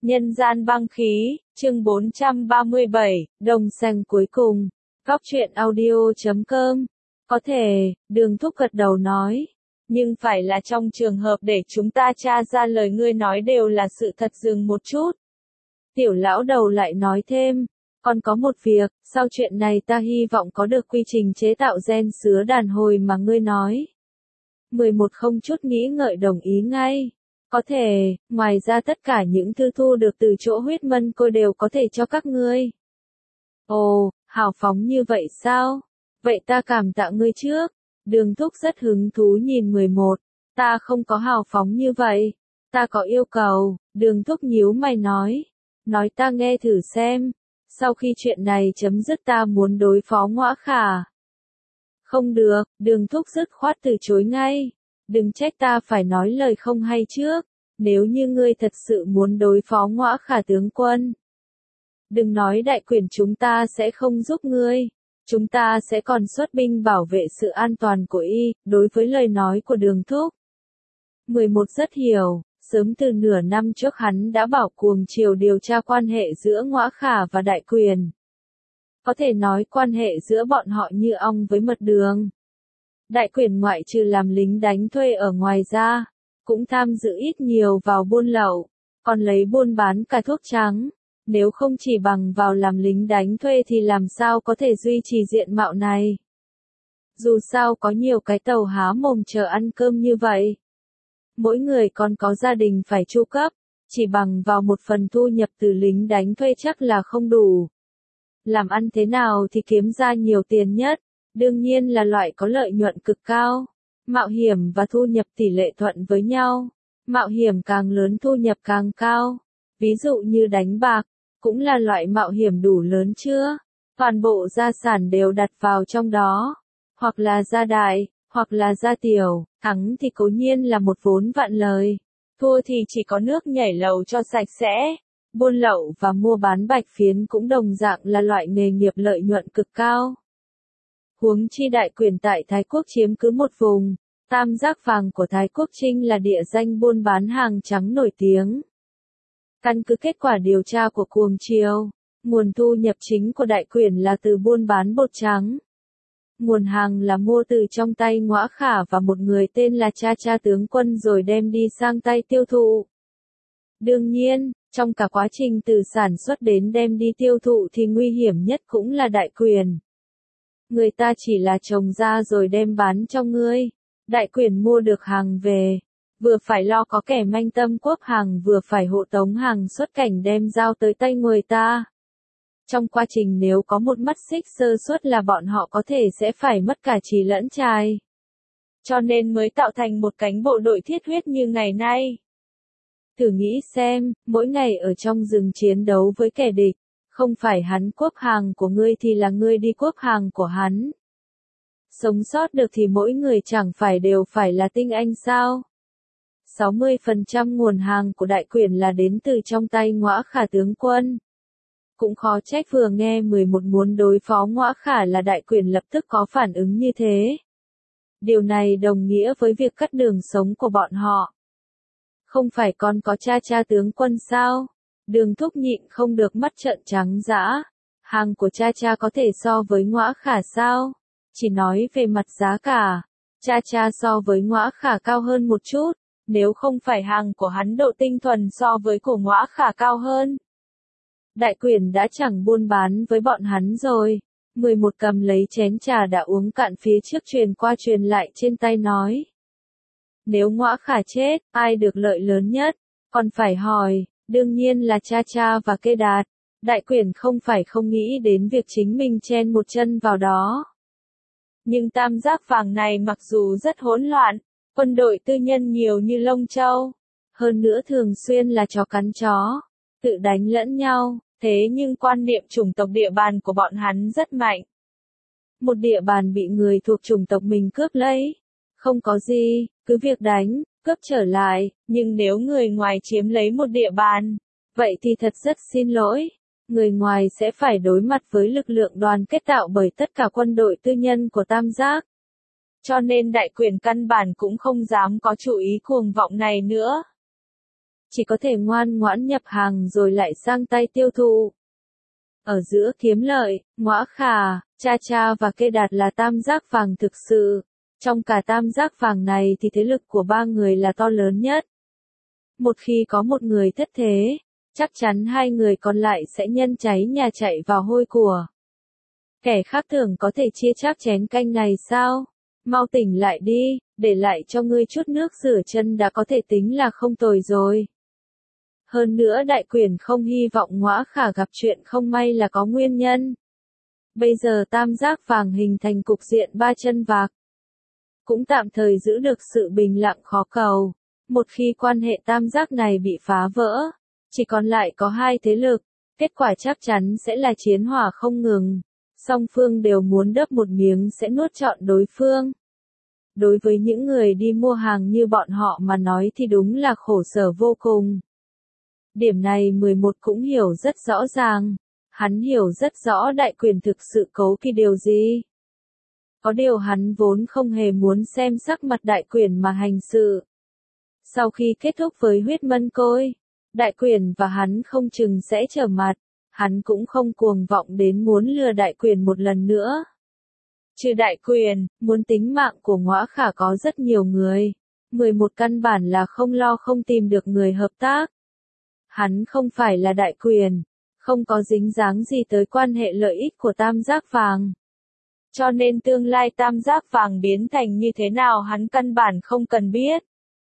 Nhân gian băng khí, chương 437, đồng xanh cuối cùng. Góc truyện audio.com. Có thể, Đường Thúc gật đầu nói. Nhưng phải là trong trường hợp để chúng ta tra ra lời ngươi nói đều là sự thật. Dừng một chút. Tiểu lão đầu lại nói thêm. Còn có một việc, sau chuyện này ta hy vọng có được quy trình chế tạo gen sứa đàn hồi mà ngươi nói. 11 không chút nghĩ ngợi đồng ý ngay. Có thể, ngoài ra tất cả những thư thu được từ chỗ huyết mân cô đều có thể cho các ngươi. Ồ, hào phóng như vậy sao? Vậy ta cảm tạ ngươi trước. Đường Thúc rất hứng thú nhìn 11. Ta không có hào phóng như vậy. Ta có yêu cầu. Đường Thúc nhíu mày nói. Nói ta nghe thử xem. Sau khi chuyện này chấm dứt ta muốn đối phó Ngõa Khả. Không được, Đường Thúc dứt khoát từ chối ngay. Đừng trách ta phải nói lời không hay trước. Nếu như ngươi thật sự muốn đối phó Ngõa Khả tướng quân. Đừng nói đại quyền chúng ta sẽ không giúp ngươi. Chúng ta sẽ còn xuất binh bảo vệ sự an toàn của y, đối với lời nói của Đường Thúc. 11 rất hiểu, sớm từ nửa năm trước hắn đã bảo Cuồng Triều điều tra quan hệ giữa Ngõa Khả và đại quyền. Có thể nói quan hệ giữa bọn họ như ong với mật đường. Đại quyền ngoại trừ làm lính đánh thuê ở ngoài ra, cũng tham dự ít nhiều vào buôn lậu, còn lấy buôn bán cả thuốc trắng. Nếu không chỉ bằng vào làm lính đánh thuê thì làm sao có thể duy trì diện mạo này. Dù sao có nhiều cái tàu há mồm chờ ăn cơm như vậy. Mỗi người còn có gia đình phải chu cấp, chỉ bằng vào một phần thu nhập từ lính đánh thuê chắc là không đủ. Làm ăn thế nào thì kiếm ra nhiều tiền nhất, đương nhiên là loại có lợi nhuận cực cao. Mạo hiểm và thu nhập tỷ lệ thuận với nhau. Mạo hiểm càng lớn thu nhập càng cao. Ví dụ như đánh bạc, cũng là loại mạo hiểm đủ lớn chưa? Toàn bộ gia sản đều đặt vào trong đó. Hoặc là gia đại, hoặc là gia tiểu, thắng thì cố nhiên là một vốn vạn lời. Thua thì chỉ có nước nhảy lầu cho sạch sẽ. Buôn lậu và mua bán bạch phiến cũng đồng dạng là loại nghề nghiệp lợi nhuận cực cao. Huống chi đại quyền tại Thái Quốc chiếm cứ một vùng, tam giác vàng của Thái Quốc Trinh là địa danh buôn bán hàng trắng nổi tiếng. Căn cứ kết quả điều tra của Cuồng Triều, nguồn thu nhập chính của đại quyền là từ buôn bán bột trắng. Nguồn hàng là mua từ trong tay Ngõa Khả và một người tên là Cha tướng quân rồi đem đi sang tay tiêu thụ. Đương nhiên, trong cả quá trình từ sản xuất đến đem đi tiêu thụ thì nguy hiểm nhất cũng là đại quyền. Người ta chỉ là trồng ra rồi đem bán cho ngươi. Đại quyền mua được hàng về, vừa phải lo có kẻ manh tâm quốc hàng vừa phải hộ tống hàng xuất cảnh đem giao tới tay người ta. Trong quá trình nếu có một mắt xích sơ suất là bọn họ có thể sẽ phải mất cả trì lẫn trai. Cho nên mới tạo thành một cánh bộ đội thiết huyết như ngày nay. Thử nghĩ xem, mỗi ngày ở trong rừng chiến đấu với kẻ địch, không phải hắn cướp hàng của ngươi thì là ngươi đi cướp hàng của hắn. Sống sót được thì mỗi người chẳng phải đều phải là tinh anh sao? 60% nguồn hàng của đại quyền là đến từ trong tay Ngõa Khả tướng quân. Cũng khó trách vừa nghe 11 muốn đối phó Ngõa Khả là đại quyền lập tức có phản ứng như thế. Điều này đồng nghĩa với việc cắt đường sống của bọn họ. Không phải còn có cha tướng quân sao? Đường Thúc nhịn không được mắt trợn trắng dã. Hàng của cha có thể so với Ngõa Khả sao? Chỉ nói về mặt giá cả, cha so với Ngõa Khả cao hơn một chút, nếu không phải hàng của hắn độ tinh thuần so với của Ngõa Khả cao hơn. Đại quyền đã chẳng buôn bán với bọn hắn rồi. 11 cầm lấy chén trà đã uống cạn phía trước truyền qua truyền lại trên tay nói. Nếu Ngõa Khả chết, ai được lợi lớn nhất? Còn phải hỏi, đương nhiên là cha và Kê Đạt. Đại quyền không phải không nghĩ đến việc chính mình chen một chân vào đó. Nhưng tam giác vàng này mặc dù rất hỗn loạn, quân đội tư nhân nhiều như lông châu, hơn nữa thường xuyên là chó cắn chó, tự đánh lẫn nhau, thế nhưng quan niệm chủng tộc địa bàn của bọn hắn rất mạnh. Một địa bàn bị người thuộc chủng tộc mình cướp lấy, không có gì, cứ việc đánh, cướp trở lại, nhưng nếu người ngoài chiếm lấy một địa bàn, vậy thì thật rất xin lỗi. Người ngoài sẽ phải đối mặt với lực lượng đoàn kết tạo bởi tất cả quân đội tư nhân của tam giác. Cho nên đại quyền căn bản cũng không dám có chủ ý cuồng vọng này nữa. chỉ có thể ngoan ngoãn nhập hàng rồi lại sang tay tiêu thụ. Ở giữa kiếm lợi, Ngõa Khả, Cha Cha và Kê Đạt là tam giác vàng thực sự. Trong cả tam giác vàng này thì thế lực của ba người là to lớn nhất. Một khi có một người thất thế, chắc chắn hai người còn lại sẽ nhân cháy nhà chạy vào hôi của. Kẻ khác tưởng có thể chia chác chén canh này sao? Mau tỉnh lại đi, để lại cho ngươi chút nước rửa chân đã có thể tính là không tồi rồi. Hơn nữa đại quyển không hy vọng Ngõa Khả gặp chuyện không may là có nguyên nhân. Bây giờ tam giác vàng hình thành cục diện ba chân vạc. Cũng tạm thời giữ được sự bình lặng khó cầu. Một khi quan hệ tam giác này bị phá vỡ, chỉ còn lại có hai thế lực, kết quả chắc chắn sẽ là chiến hỏa không ngừng. Song phương đều muốn đớp một miếng sẽ nuốt trọn đối phương. Đối với những người đi mua hàng như bọn họ mà nói thì đúng là khổ sở vô cùng. Điểm này 11 cũng hiểu rất rõ ràng. Hắn hiểu rất rõ đại quyền thực sự cấu kỵ điều gì. Có điều hắn vốn không hề muốn xem sắc mặt đại quyền mà hành sự. Sau khi kết thúc với huyết mân côi, đại quyền và hắn không chừng sẽ trở mặt. Hắn cũng không cuồng vọng đến muốn lừa đại quyền một lần nữa. Trừ đại quyền, muốn tính mạng của Ngõa Khả có rất nhiều người. 11 căn bản là không lo không tìm được người hợp tác. Hắn không phải là đại quyền, không có dính dáng gì tới quan hệ lợi ích của tam giác vàng. Cho nên tương lai tam giác vàng biến thành như thế nào hắn căn bản không cần biết.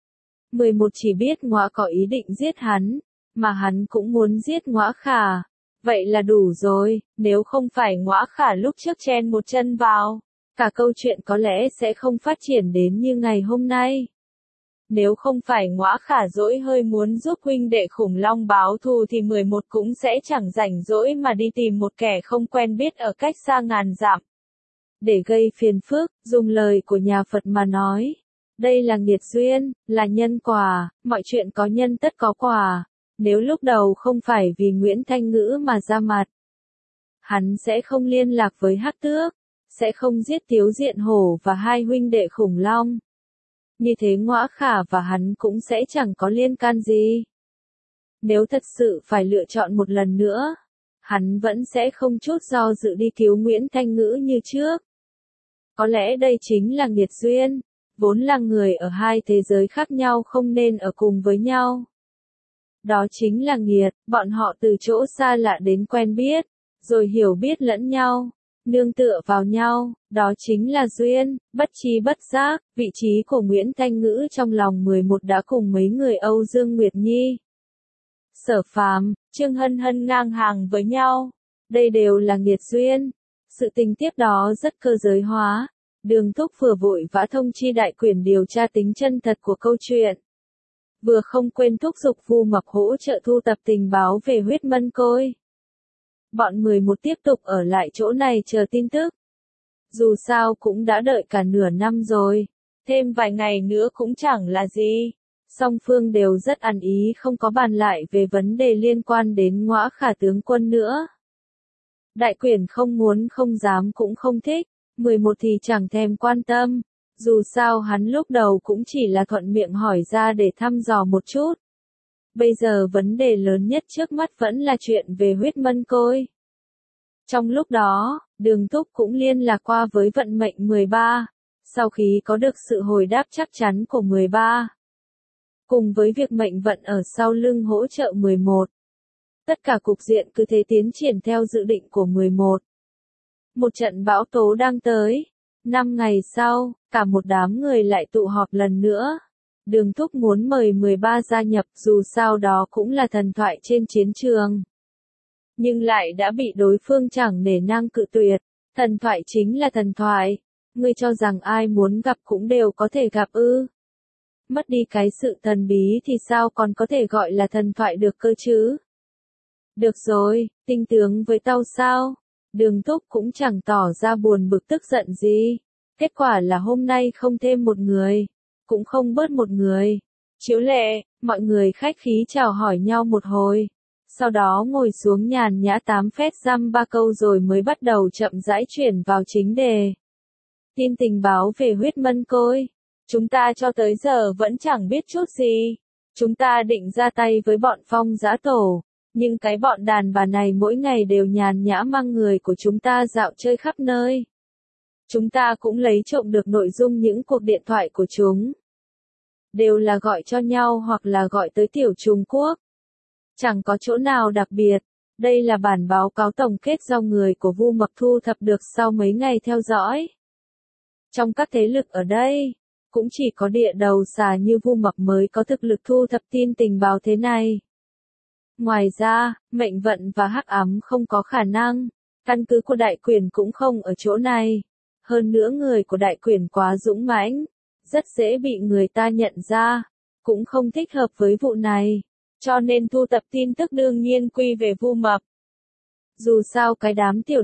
11 chỉ biết Ngõa có ý định giết hắn, mà hắn cũng muốn giết Ngõa Khả. Vậy là đủ rồi, nếu không phải Ngõa Khả lúc trước chen một chân vào, cả câu chuyện có lẽ sẽ không phát triển đến như ngày hôm nay. Nếu không phải Ngõa Khả dỗi hơi muốn giúp huynh đệ khủng long báo thù thì 11 cũng sẽ chẳng rảnh rỗi mà đi tìm một kẻ không quen biết ở cách xa ngàn dặm. Để gây phiền phức, dùng lời của nhà Phật mà nói. Đây là nghiệt duyên, là nhân quả, mọi chuyện có nhân tất có quả. Nếu lúc đầu không phải vì Nguyễn Thanh Ngữ mà ra mặt, hắn sẽ không liên lạc với Hắc Tước, sẽ không giết Tiếu Diện Hổ và hai huynh đệ khủng long. Như thế Ngõa Khả và hắn cũng sẽ chẳng có liên can gì. Nếu thật sự phải lựa chọn một lần nữa, hắn vẫn sẽ không chút do dự đi cứu Nguyễn Thanh Ngữ như trước. Có lẽ đây chính là nghiệt duyên, vốn là người ở hai thế giới khác nhau không nên ở cùng với nhau. Đó chính là nghiệt, bọn họ từ chỗ xa lạ đến quen biết, rồi hiểu biết lẫn nhau, nương tựa vào nhau, đó chính là duyên, bất tri bất giác, vị trí của Nguyễn Thanh Ngữ trong lòng 11 đã cùng mấy người Âu Dương Nguyệt Nhi, Sở Phàm, Trương Hân Hân ngang hàng với nhau. Đây đều là nghiệt duyên. Sự tình tiếp đó rất cơ giới hóa. Đường Thúc vừa vội vã thông chi đại quyền điều tra tính chân thật của câu chuyện. Vừa không quên thúc giục Vu Mập hỗ trợ thu tập tình báo về huyết mân côi. Bọn 11 tiếp tục ở lại chỗ này chờ tin tức. Dù sao cũng đã đợi cả nửa năm rồi. Thêm vài ngày nữa cũng chẳng là gì. Song phương đều rất ăn ý không có bàn lại về vấn đề liên quan đến Ngõa Khả tướng quân nữa. Đại quyền không muốn không dám cũng không thích. 11 thì chẳng thèm quan tâm. Dù sao hắn lúc đầu cũng chỉ là thuận miệng hỏi ra để thăm dò một chút. Bây giờ vấn đề lớn nhất trước mắt vẫn là chuyện về huyết mân côi. Trong lúc đó, Đường Thúc cũng liên lạc qua với vận mệnh 13. Sau khi có được sự hồi đáp chắc chắn của 13. Cùng với việc mệnh vận ở sau lưng hỗ trợ 11. Tất cả cục diện cứ thế tiến triển theo dự định của 11. Một trận bão tố đang tới. 5 ngày sau, cả một đám người lại tụ họp lần nữa. Đường Thúc muốn mời 13 gia nhập dù sao đó cũng là thần thoại trên chiến trường. Nhưng lại đã bị đối phương chẳng nể nang cự tuyệt. Thần thoại chính là thần thoại. Ngươi cho rằng ai muốn gặp cũng đều có thể gặp ư. Mất đi cái sự thần bí thì sao còn có thể gọi là thần thoại được cơ chứ? Được rồi, tinh tướng với tao sao? Đường Thúc cũng chẳng tỏ ra buồn bực tức giận gì. Kết quả là hôm nay không thêm một người, cũng không bớt một người. Chiếu lệ, mọi người khách khí chào hỏi nhau một hồi. Sau đó ngồi xuống nhàn nhã tám phét dăm ba câu rồi mới bắt đầu chậm rãi chuyển vào chính đề. Tin tình báo về huyết mân côi. Chúng ta cho tới giờ vẫn chẳng biết chút gì. Chúng ta định ra tay với bọn Phong Dã Tổ, nhưng cái bọn đàn bà này mỗi ngày đều nhàn nhã mang người của chúng ta dạo chơi khắp nơi. Chúng ta cũng lấy trộm được nội dung những cuộc điện thoại của chúng. Đều là gọi cho nhau hoặc là gọi tới Tiểu Trung Quốc. Chẳng có chỗ nào đặc biệt. Đây là bản báo cáo tổng kết do người của Vu Mập thu thập được sau mấy ngày theo dõi. Trong các thế lực ở đây, cũng chỉ có địa đầu xà như Vu Mập mới có thực lực thu thập tin tình báo thế này. Ngoài ra, mệnh vận và hắc ám không có khả năng, căn cứ của đại quyền cũng không ở chỗ này. Hơn nữa người của đại quyền quá dũng mãnh, rất dễ bị người ta nhận ra, cũng không thích hợp với vụ này, cho nên thu thập tin tức đương nhiên quy về Vu Mập. Dù sao cái đám tiểu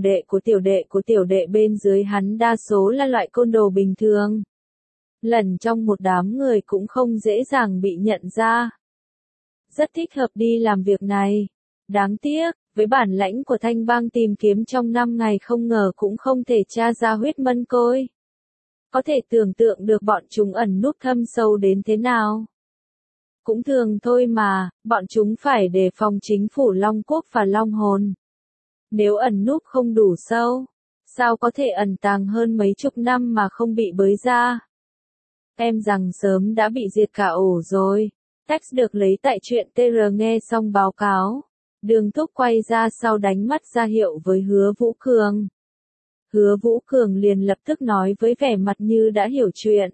đệ bên dưới hắn đa số là loại côn đồ bình thường. Lần trong một đám người cũng không dễ dàng bị nhận ra. Rất thích hợp đi làm việc này. Đáng tiếc, với bản lãnh của Thanh Bang tìm kiếm trong 5 ngày không ngờ cũng không thể tra ra huyết mân côi. Có thể tưởng tượng được bọn chúng ẩn núp thâm sâu đến thế nào. Cũng thường thôi mà, bọn chúng phải đề phòng chính phủ Long Quốc và Long Hồn. Nếu ẩn núp không đủ sâu, sao có thể ẩn tàng hơn mấy chục năm mà không bị bới ra? Em rằng sớm đã bị diệt cả ổ rồi. Text được lấy tại truyện TR. Nghe xong báo cáo, Đường Thúc quay ra sau đánh mắt ra hiệu với Hứa Vũ Cường. Hứa Vũ Cường liền lập tức nói với vẻ mặt như đã hiểu chuyện.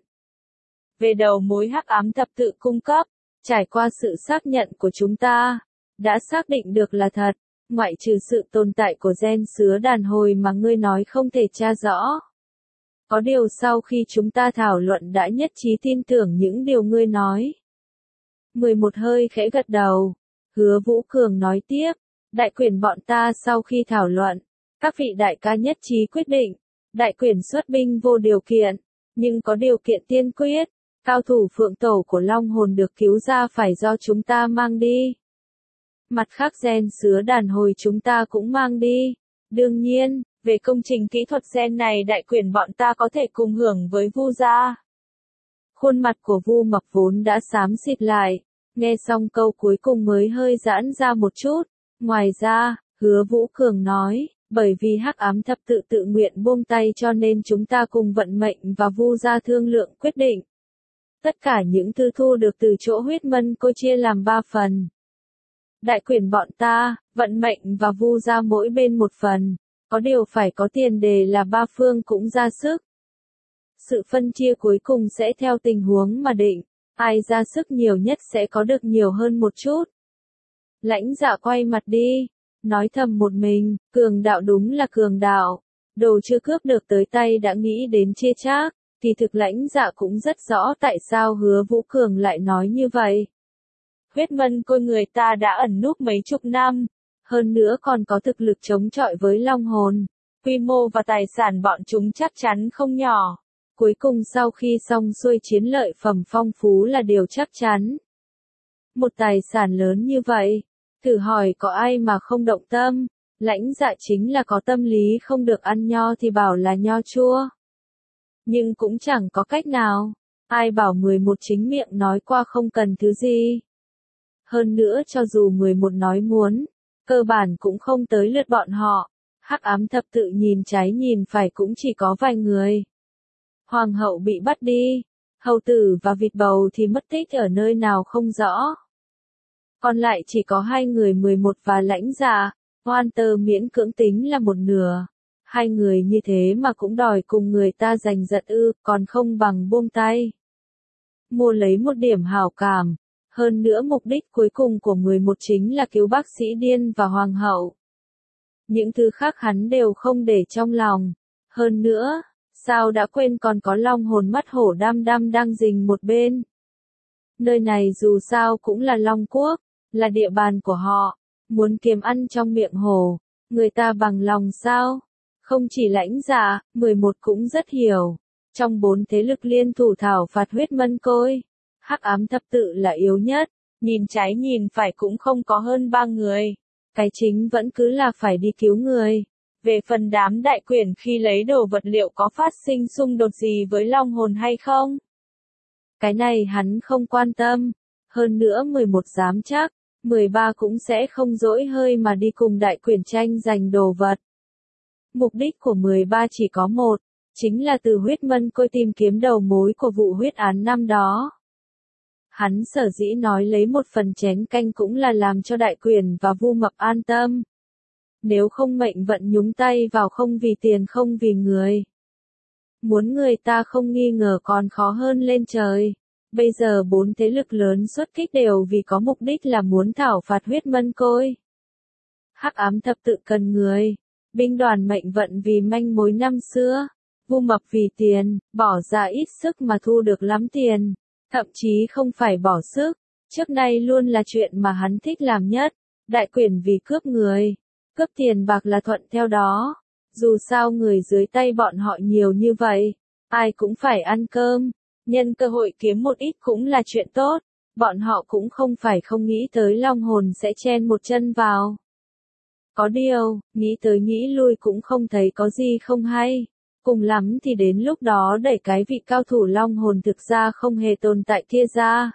Về đầu mối hắc ám thập tự cung cấp, trải qua sự xác nhận của chúng ta, đã xác định được là thật, ngoại trừ sự tồn tại của gen sứa đàn hồi mà ngươi nói không thể tra rõ. Có điều sau khi chúng ta thảo luận đã nhất trí tin tưởng những điều ngươi nói. 11 hơi khẽ gật đầu. Hứa Vũ Cường nói tiếp, đại quyền bọn ta sau khi thảo luận, các vị đại ca nhất trí quyết định, đại quyền xuất binh vô điều kiện, nhưng có điều kiện tiên quyết, cao thủ phượng tổ của Long Hồn được cứu ra phải do chúng ta mang đi. Mặt khác gen sứa đàn hồi chúng ta cũng mang đi. Đương nhiên, về công trình kỹ thuật gen này đại quyền bọn ta có thể cùng hưởng với Vu gia. Khuôn mặt của Vu Mập vốn đã xám xịt lại, nghe xong câu cuối cùng mới hơi giãn ra một chút. Ngoài ra, Hứa Vũ Cường nói, bởi vì hắc ám thập tự tự nguyện buông tay cho nên chúng ta cùng vận mệnh và Vu gia thương lượng quyết định. Tất cả những thư thu được từ chỗ huyết mân cô chia làm 3 phần. Đại quyền bọn ta, vận mệnh và Vu gia mỗi bên một phần, có điều phải có tiền đề là ba phương cũng ra sức. Sự phân chia cuối cùng sẽ theo tình huống mà định, ai ra sức nhiều nhất sẽ có được nhiều hơn một chút. Lãnh Dạ quay mặt đi, nói thầm một mình, cường đạo đúng là cường đạo, đồ chưa cướp được tới tay đã nghĩ đến chia chác, thì thực Lãnh Dạ cũng rất rõ tại sao Hứa Vũ Cường lại nói như vậy. Huyết mân côi người ta đã ẩn núp mấy chục năm, hơn nữa còn có thực lực chống chọi với Long Hồn, quy mô và tài sản bọn chúng chắc chắn không nhỏ. Cuối cùng sau khi xong xuôi chiến lợi phẩm phong phú là điều chắc chắn. Một tài sản lớn như vậy, thử hỏi có ai mà không động tâm, Lãnh Dạ chính là có tâm lý không được ăn nho thì bảo là nho chua. Nhưng cũng chẳng có cách nào, ai bảo 11 chính miệng nói qua không cần thứ gì. Hơn nữa cho dù 11 nói muốn, cơ bản cũng không tới lượt bọn họ, hắc ám thập tự nhìn trái nhìn phải cũng chỉ có vài người. Hoàng hậu bị bắt đi, hầu tử và vịt bầu thì mất tích ở nơi nào không rõ. Còn lại chỉ có 2 người 11 và Lãnh Dạ, Hoan Tơ miễn cưỡng tính là một nửa. 2 người như thế mà cũng đòi cùng người ta giành giật ư, còn không bằng buông tay. Mua lấy một điểm hảo cảm, hơn nữa mục đích cuối cùng của 11 chính là cứu bác sĩ điên và hoàng hậu. Những thứ khác hắn đều không để trong lòng. Hơn nữa, sao đã quên còn có Long Hồn mắt hổ đăm đăm đang rình một bên. Nơi này dù sao cũng là Long Quốc, là địa bàn của họ, muốn kiếm ăn trong miệng hổ, người ta bằng lòng sao? Không chỉ Lãnh Dạ, 11 cũng rất hiểu. Trong 4 thế lực liên thủ thảo phạt huyết mân côi, hắc ám thập tự là yếu nhất, nhìn trái nhìn phải cũng không có hơn 3 người. Cái chính vẫn cứ là phải đi cứu người. Về phần đám đại quyển khi lấy đồ vật liệu có phát sinh xung đột gì với Long Hồn hay không? Cái này hắn không quan tâm. Hơn nữa 11 dám chắc, 13 cũng sẽ không dỗi hơi mà đi cùng đại quyển tranh giành đồ vật. Mục đích của 13 chỉ có một, chính là từ huyết mân côi tìm kiếm đầu mối của vụ huyết án năm đó. Hắn sở dĩ nói lấy một phần chén canh cũng là làm cho đại quyển và Vu Mập an tâm. Nếu không mệnh vận nhúng tay vào không vì tiền không vì người. Muốn người ta không nghi ngờ còn khó hơn lên trời. Bây giờ 4 thế lực lớn xuất kích đều vì có mục đích là muốn thảo phạt huyết mân côi. Hắc ám thập tự cần người. Binh đoàn mệnh vận vì manh mối năm xưa. Vu Mập vì tiền, bỏ ra ít sức mà thu được lắm tiền. Thậm chí không phải bỏ sức. Trước nay luôn là chuyện mà hắn thích làm nhất. Đại quyển vì cướp người. Cướp tiền bạc là thuận theo đó. Dù sao người dưới tay bọn họ nhiều như vậy. Ai cũng phải ăn cơm. Nhân cơ hội kiếm một ít cũng là chuyện tốt. Bọn họ cũng không phải không nghĩ tới long hồn sẽ chen một chân vào. Có điều, nghĩ tới nghĩ lui cũng không thấy có gì không hay. Cùng lắm thì đến lúc đó đẩy cái vị cao thủ long hồn thực ra không hề tồn tại kia ra.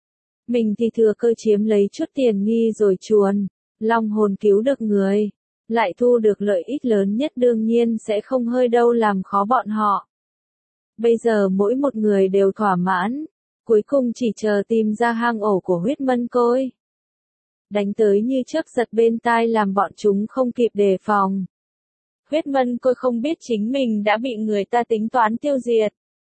Mình thì thừa cơ chiếm lấy chút tiền nghi rồi chuồn. Long hồn cứu được người. Lại thu được lợi ích lớn nhất đương nhiên sẽ không hơi đâu làm khó bọn họ. Bây giờ mỗi một người đều thỏa mãn. Cuối cùng chỉ chờ tìm ra hang ổ của huyết mân côi. Đánh tới như chớp giật bên tai làm bọn chúng không kịp đề phòng. Huyết mân côi không biết chính mình đã bị người ta tính toán tiêu diệt.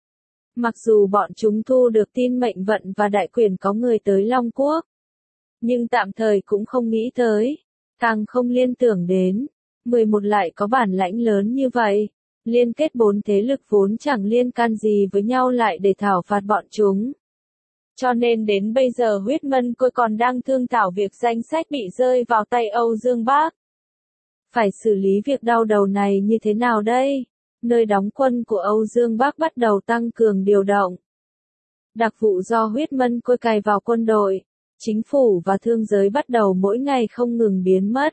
Mặc dù bọn chúng thu được tin mệnh vận và đại quyển có người tới Long Quốc. Nhưng tạm thời cũng không nghĩ tới. Càng không liên tưởng đến. 11 lại có bản lãnh lớn như vậy. Liên kết 4 thế lực vốn chẳng liên can gì với nhau lại để thảo phạt bọn chúng. Cho nên đến bây giờ huyết mân côi còn đang thương thảo việc danh sách bị rơi vào tay Âu Dương Bác. Phải xử lý việc đau đầu này như thế nào đây? Nơi đóng quân của Âu Dương Bác bắt đầu tăng cường điều động. Đặc vụ do huyết mân côi cài vào quân đội, chính phủ và thương giới bắt đầu mỗi ngày không ngừng biến mất.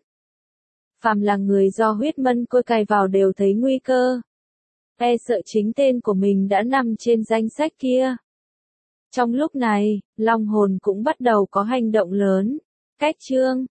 Phàm là người do huyết mân côi cài vào đều thấy nguy cơ. E sợ chính tên của mình đã nằm trên danh sách kia. Trong lúc này, Long hồn cũng bắt đầu có hành động lớn. Cách chương